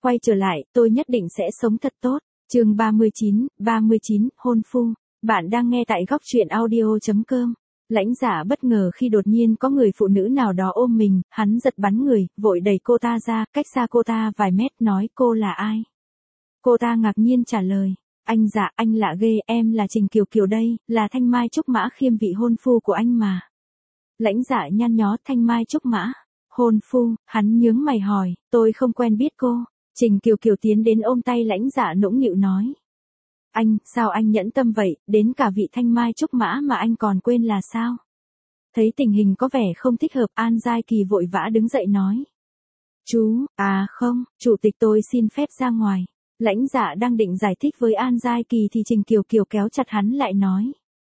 quay trở lại, tôi nhất định sẽ sống thật tốt. Chương 39, hôn phu. Bạn đang nghe tại góc truyện audio.com. Lãnh Dạ bất ngờ khi đột nhiên có người phụ nữ nào đó ôm mình, hắn giật bắn người, vội đẩy cô ta ra, cách xa cô ta vài mét nói cô là ai. Cô ta ngạc nhiên trả lời, anh Dạ, anh lạ ghê, em là Trình Kiều Kiều đây, là Thanh Mai Trúc Mã Khiêm vị hôn phu của anh mà. Lãnh Dạ nhăn nhó, Thanh Mai Trúc Mã, hôn phu, hắn nhướng mày hỏi, tôi không quen biết cô. Trình Kiều Kiều tiến đến ôm tay Lãnh Dạ nũng nịu nói. Anh, sao anh nhẫn tâm vậy, đến cả vị Thanh Mai Trúc Mã mà anh còn quên là sao? Thấy tình hình có vẻ không thích hợp, An Giai Kỳ vội vã đứng dậy nói. Chú, không, chủ tịch tôi xin phép ra ngoài. Lãnh Dạ đang định giải thích với An Giai Kỳ thì Trình Kiều Kiều kéo chặt hắn lại nói.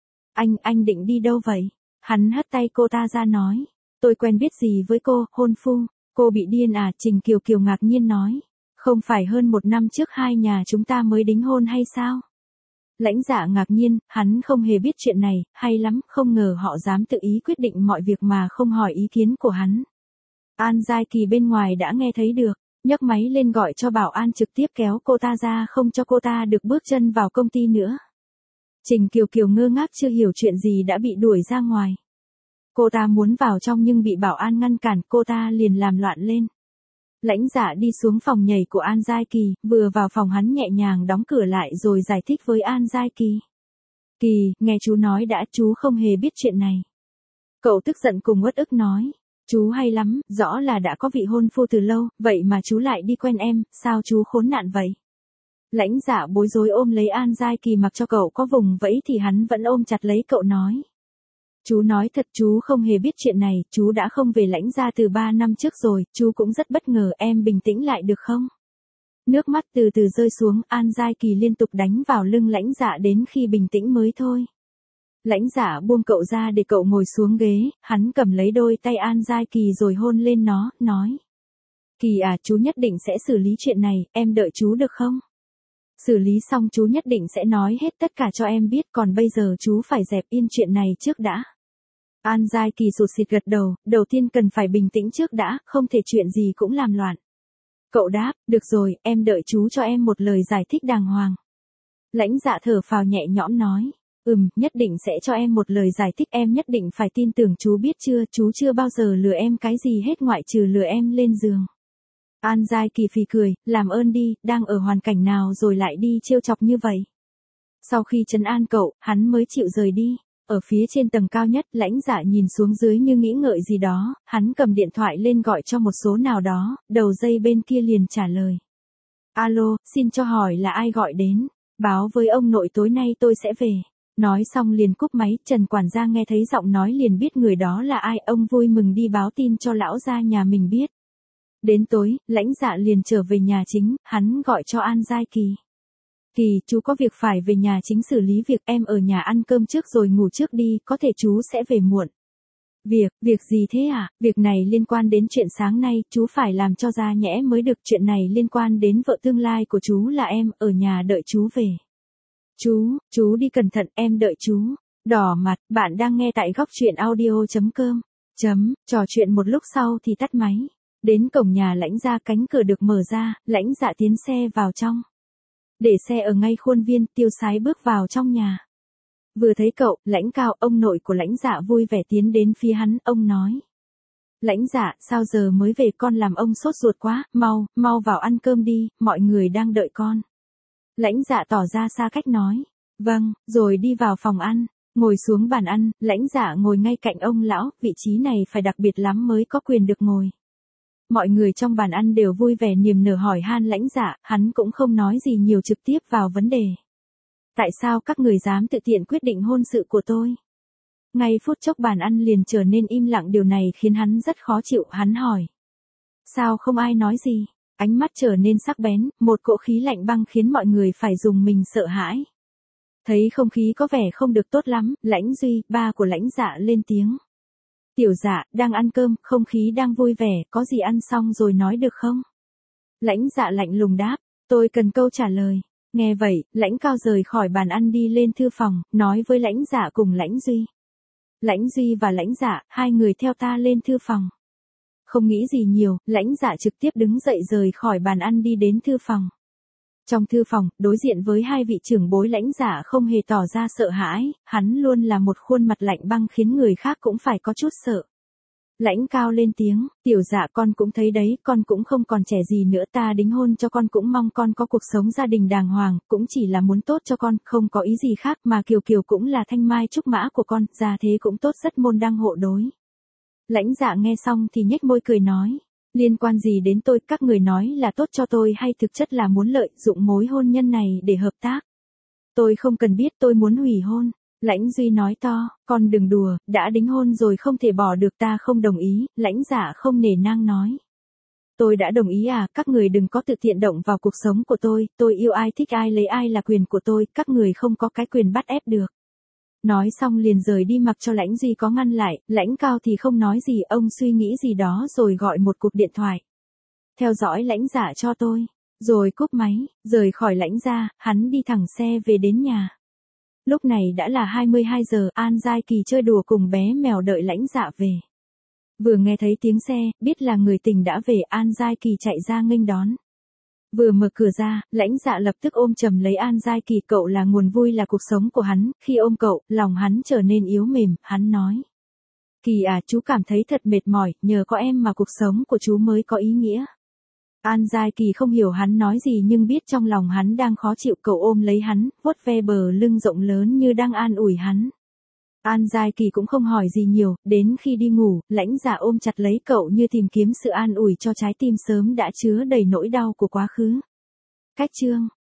Anh định đi đâu vậy? Hắn hất tay cô ta ra nói. Tôi quen biết gì với cô, hôn phu, cô bị điên à? Trình Kiều Kiều ngạc nhiên nói. Không phải hơn 1 năm trước hai nhà chúng ta mới đính hôn hay sao? Lãnh Dạ ngạc nhiên, hắn không hề biết chuyện này, hay lắm, không ngờ họ dám tự ý quyết định mọi việc mà không hỏi ý kiến của hắn. An Giai Kỳ bên ngoài đã nghe thấy được, nhấc máy lên gọi cho bảo an trực tiếp kéo cô ta ra không cho cô ta được bước chân vào công ty nữa. Trình Kiều Kiều ngơ ngác chưa hiểu chuyện gì đã bị đuổi ra ngoài. Cô ta muốn vào trong nhưng bị bảo an ngăn cản, cô ta liền làm loạn lên. Lãnh Dạ đi xuống phòng nhảy của An Giai Kỳ, vừa vào phòng hắn nhẹ nhàng đóng cửa lại rồi giải thích với An Giai Kỳ. Kỳ, nghe chú nói đã, chú không hề biết chuyện này. Cậu tức giận cùng uất ức nói. Chú hay lắm, rõ là đã có vị hôn phu từ lâu, vậy mà chú lại đi quen em, sao chú khốn nạn vậy? Lãnh Dạ bối rối ôm lấy An Giai Kỳ mặc cho cậu có vùng vẫy thì hắn vẫn ôm chặt lấy cậu nói. Chú nói thật, chú không hề biết chuyện này, chú đã không về Lãnh gia từ 3 năm trước rồi, chú cũng rất bất ngờ, em bình tĩnh lại được không? Nước mắt từ từ rơi xuống, An Giai Kỳ liên tục đánh vào lưng Lãnh Dạ đến khi bình tĩnh mới thôi. Lãnh Dạ buông cậu ra để cậu ngồi xuống ghế, hắn cầm lấy đôi tay An Giai Kỳ rồi hôn lên nó, nói. Kỳ à, chú nhất định sẽ xử lý chuyện này, em đợi chú được không? Xử lý xong chú nhất định sẽ nói hết tất cả cho em biết, còn bây giờ chú phải dẹp yên chuyện này trước đã. An Giai Kỳ sụt sịt gật đầu, đầu tiên cần phải bình tĩnh trước đã, không thể chuyện gì cũng làm loạn. Cậu đáp, được rồi, em đợi chú cho em một lời giải thích đàng hoàng. Lãnh Dạ thở phào nhẹ nhõm nói, nhất định sẽ cho em một lời giải thích, em nhất định phải tin tưởng chú biết chưa, chú chưa bao giờ lừa em cái gì hết ngoại trừ lừa em lên giường. An Giai Kỳ phì cười, làm ơn đi, đang ở hoàn cảnh nào rồi lại đi trêu chọc như vậy. Sau khi trấn an cậu, hắn mới chịu rời đi. Ở phía trên tầng cao nhất, Lãnh Dạ nhìn xuống dưới như nghĩ ngợi gì đó, hắn cầm điện thoại lên gọi cho một số nào đó, đầu dây bên kia liền trả lời. Alo, xin cho hỏi là ai gọi đến, báo với ông nội tối nay tôi sẽ về. Nói xong liền cúp máy, Trần quản gia nghe thấy giọng nói liền biết người đó là ai, ông vui mừng đi báo tin cho lão gia nhà mình biết. Đến tối, Lãnh Dạ liền trở về nhà chính, hắn gọi cho An Giai Kỳ. Kỳ, chú có việc phải về nhà chính xử lý việc, em ở nhà ăn cơm trước rồi ngủ trước đi, có thể chú sẽ về muộn. Việc gì thế à? Việc này liên quan đến chuyện sáng nay, chú phải làm cho ra nhẽ mới được, chuyện này liên quan đến vợ tương lai của chú là em, ở nhà đợi chú về. Chú đi cẩn thận, em đợi chú. Đỏ mặt, bạn đang nghe tại góc truyện audio.com. Trò chuyện một lúc sau thì tắt máy. Đến cổng nhà Lãnh gia, cánh cửa được mở ra, Lãnh Dạ tiến xe vào trong. Để xe ở ngay khuôn viên, tiêu sái bước vào trong nhà. Vừa thấy cậu, Lãnh Cao, ông nội của Lãnh Dạ vui vẻ tiến đến phía hắn, ông nói. Lãnh Dạ, sao giờ mới về, con làm ông sốt ruột quá, mau vào ăn cơm đi, mọi người đang đợi con. Lãnh Dạ tỏ ra xa cách nói. Vâng, rồi đi vào phòng ăn, ngồi xuống bàn ăn, Lãnh Dạ ngồi ngay cạnh ông lão, vị trí này phải đặc biệt lắm mới có quyền được ngồi. Mọi người trong bàn ăn đều vui vẻ niềm nở hỏi han Lãnh Dạ, hắn cũng không nói gì nhiều trực tiếp vào vấn đề. Tại sao các người dám tự tiện quyết định hôn sự của tôi? Ngay phút chốc bàn ăn liền trở nên im lặng, điều này khiến hắn rất khó chịu, hắn hỏi. Sao không ai nói gì? Ánh mắt trở nên sắc bén, một cỗ khí lạnh băng khiến mọi người phải dùng mình sợ hãi. Thấy không khí có vẻ không được tốt lắm, Lãnh Duy, ba của Lãnh Dạ lên tiếng. Tiểu Dạ, đang ăn cơm, không khí đang vui vẻ, có gì ăn xong rồi nói được không? Lãnh Dạ lạnh lùng đáp, tôi cần câu trả lời. Nghe vậy, Lãnh Cao rời khỏi bàn ăn đi lên thư phòng, nói với Lãnh Dạ cùng Lãnh Duy. Lãnh Duy và Lãnh Dạ, hai người theo ta lên thư phòng. Không nghĩ gì nhiều, Lãnh Dạ trực tiếp đứng dậy rời khỏi bàn ăn đi đến thư phòng. Trong thư phòng, đối diện với hai vị trưởng bối, Lãnh Dạ không hề tỏ ra sợ hãi, hắn luôn là một khuôn mặt lạnh băng khiến người khác cũng phải có chút sợ. Lãnh Cao lên tiếng, tiểu Dạ con cũng thấy đấy, con cũng không còn trẻ gì nữa, ta đính hôn cho con cũng mong con có cuộc sống gia đình đàng hoàng, cũng chỉ là muốn tốt cho con, không có ý gì khác, mà Kiều Kiều cũng là thanh mai trúc mã của con, gia thế cũng tốt, rất môn đăng hộ đối. Lãnh Dạ nghe xong thì nhếch môi cười nói, liên quan gì đến tôi, các người nói là tốt cho tôi hay thực chất là muốn lợi dụng mối hôn nhân này để hợp tác. Tôi không cần biết, tôi muốn hủy hôn. Lãnh Duy nói to, con đừng đùa, đã đính hôn rồi không thể bỏ được, ta không đồng ý. Lãnh Dạ không nể nang nói. Tôi đã đồng ý à, các người đừng có tự tiện động vào cuộc sống của tôi yêu ai thích ai lấy ai là quyền của tôi, các người không có cái quyền bắt ép được. Nói xong liền rời đi mặc cho Lãnh Duy có ngăn lại, Lãnh Cao thì không nói gì, ông suy nghĩ gì đó rồi gọi một cuộc điện thoại. Theo dõi Lãnh Dạ cho tôi, rồi cúp máy, rời khỏi Lãnh gia, hắn đi thẳng xe về đến nhà. Lúc này đã là 22 giờ, An Giai Kỳ chơi đùa cùng bé mèo đợi Lãnh Dạ về. Vừa nghe thấy tiếng xe, biết là người tình đã về, An Giai Kỳ chạy ra nghênh đón. Vừa mở cửa ra, Lãnh Dạ lập tức ôm chầm lấy An Giai Kỳ, cậu là nguồn vui là cuộc sống của hắn, khi ôm cậu, lòng hắn trở nên yếu mềm, hắn nói. Kỳ à, chú cảm thấy thật mệt mỏi, nhờ có em mà cuộc sống của chú mới có ý nghĩa. An Giai Kỳ không hiểu hắn nói gì nhưng biết trong lòng hắn đang khó chịu, cậu ôm lấy hắn, vuốt ve bờ lưng rộng lớn như đang an ủi hắn. An Giai Kỳ cũng không hỏi gì nhiều, đến khi đi ngủ, Lãnh Dạ ôm chặt lấy cậu như tìm kiếm sự an ủi cho trái tim sớm đã chứa đầy nỗi đau của quá khứ. Cách chương